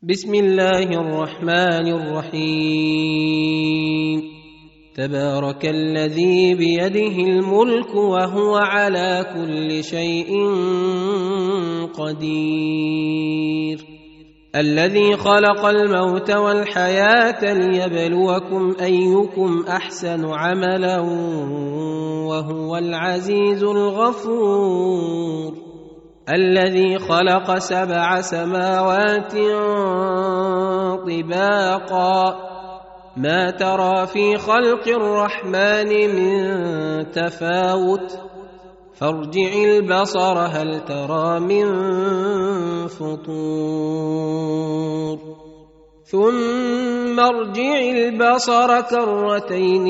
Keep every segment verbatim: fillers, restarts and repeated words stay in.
بسم الله الرحمن الرحيم. تبارك الذي بيده الملك وهو على كل شيء قدير، الذي خلق الموت والحياة ليبلوكم أيكم أحسن عملا وهو العزيز الغفور، الذي خلق سبع سماوات طباقا ما ترى في خلق الرحمن من تفاوت فارجع البصر هل ترى من فطور، ثم ارجع البصر كرتين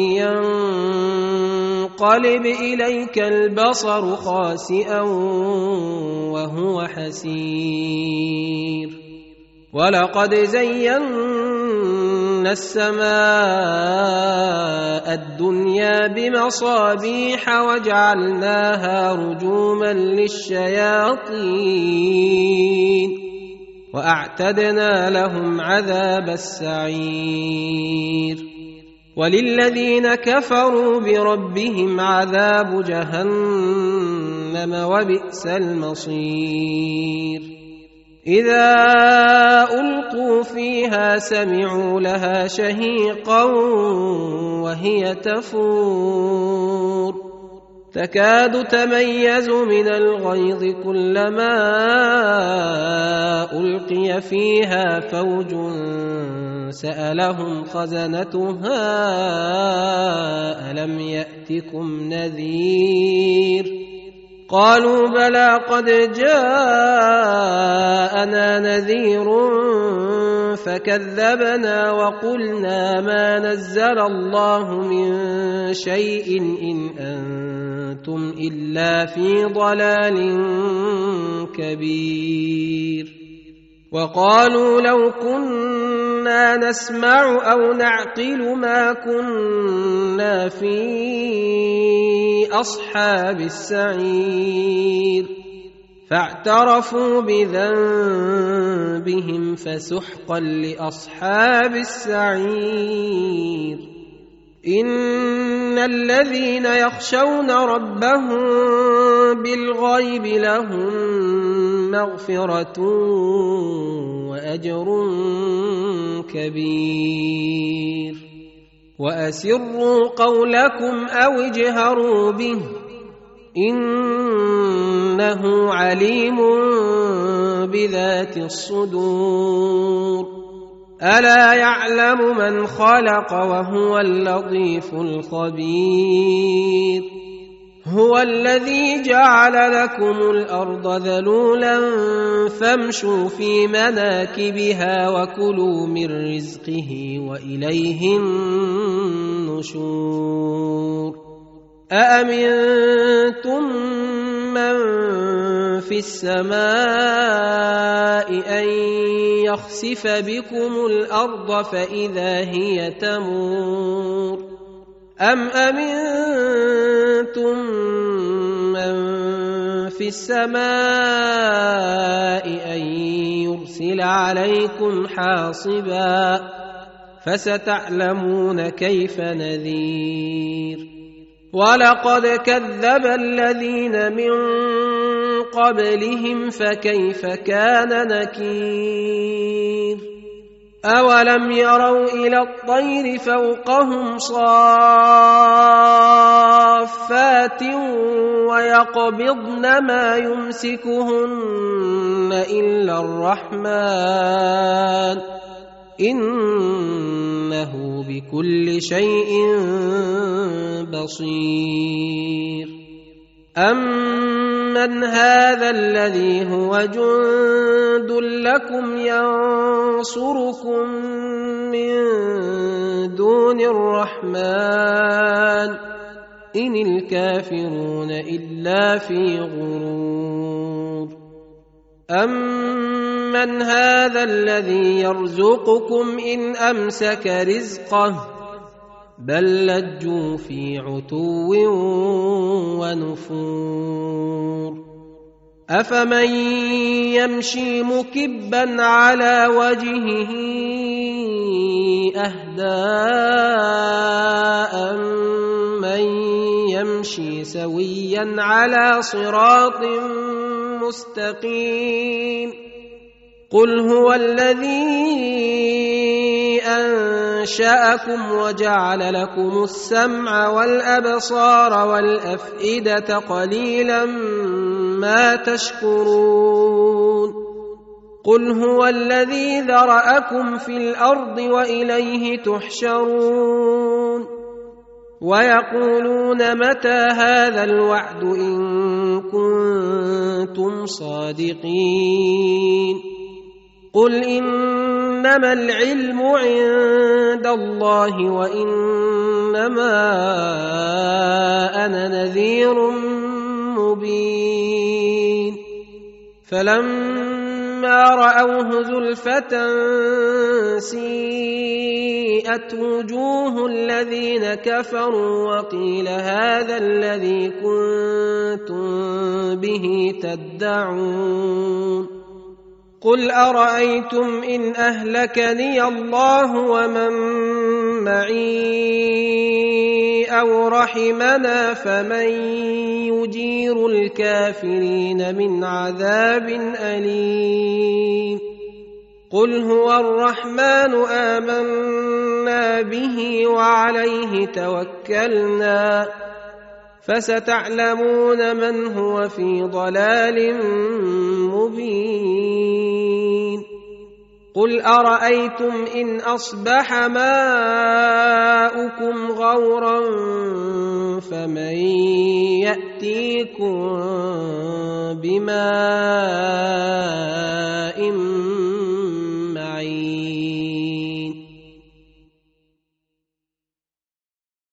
ينقلب إليك البصر خاسئا وهو حسير، ولقد زينا السماء الدنيا بمصابيح وجعلناها رجوما للشياطين وأعتدنا لهم عذاب السعير، وللذين كفروا بربهم عذاب جهنم وبئس المصير. إذا ألقوا فيها سمعوا لها شهيقا وهي تفور تكاد تميز من الغيظ كلما ألقي فيها فوج سألهم خزنتها ألم يأتكم نذير، قالوا بلى قد جاءنا نذير فكذبنا وقلنا ما نزل الله من شيء إن أنتم إلا في ضلال كبير، وقالوا لو كنا نسمع أو نعقل ما كنا في أصحاب السعير، فاعترفوا بذنبهم فسحقا لأصحاب السعير. إن الذين يخشون ربهم بالغيب لهم مغفرة وأجر كبير، وأسروا قولكم أو اجهروا به إنه عليم بذات الصدور، ألا يعلم من خلق وهو اللطيف الخبير، هو الذي جعل لكم الأرض ذلولا فامشوا في مناكبها وكلوا من رزقه وإليه النشور. أأمنتم من في السماء أن يخسف بكم الأرض فإذا هي تمور، أم أمنتم من في السماء أن يرسل عليكم حاصبا فستعلمون كيف نذير. ولقد كذب الذين من قبلهم فكيف كان نكير، أولم يروا إلى الطير فوقهم صافات ويقبضن ما يمسكهن إلا الرحمن إنه بكل شيء بصير. أمن هذا الذي هو جند لكم ينصركم من دون الرحمن إن الكافرون إلا في غرور. أمن هذا الذي يرزقكم إن أمسك رزقه بل لجوا في عتو ونفور. أفمن يمشي مكبا على وجهه أهدى أمن يمشي سويا على صراط مستقيم قل هو الذي أنشأكم وجعل لكم السمع والأبصار والأفئدة قليلا ما تشكرون قل هو الذي ذرأكم في الأرض وإليه تحشرون ويقولون متى هذا الوعد إن كنتم صادقين قل إنما العلم عند الله وإنما أنا نذير مبين فلما رأوه زلفة سيئت وجوه الذين كفروا وقيل هذا الذي كنتم به تدعون قل أرأيتم إن أهلكني الله ومن معي أو رحمنا فمن يجير الكافرين من عذاب أليم قل هو الرحمن آمنا به وعليه توكلنا فستعلمون من هو في ضلال مبين قل أرأيتم إن أصبح ماؤكم غورا فمن يأتيكم بماء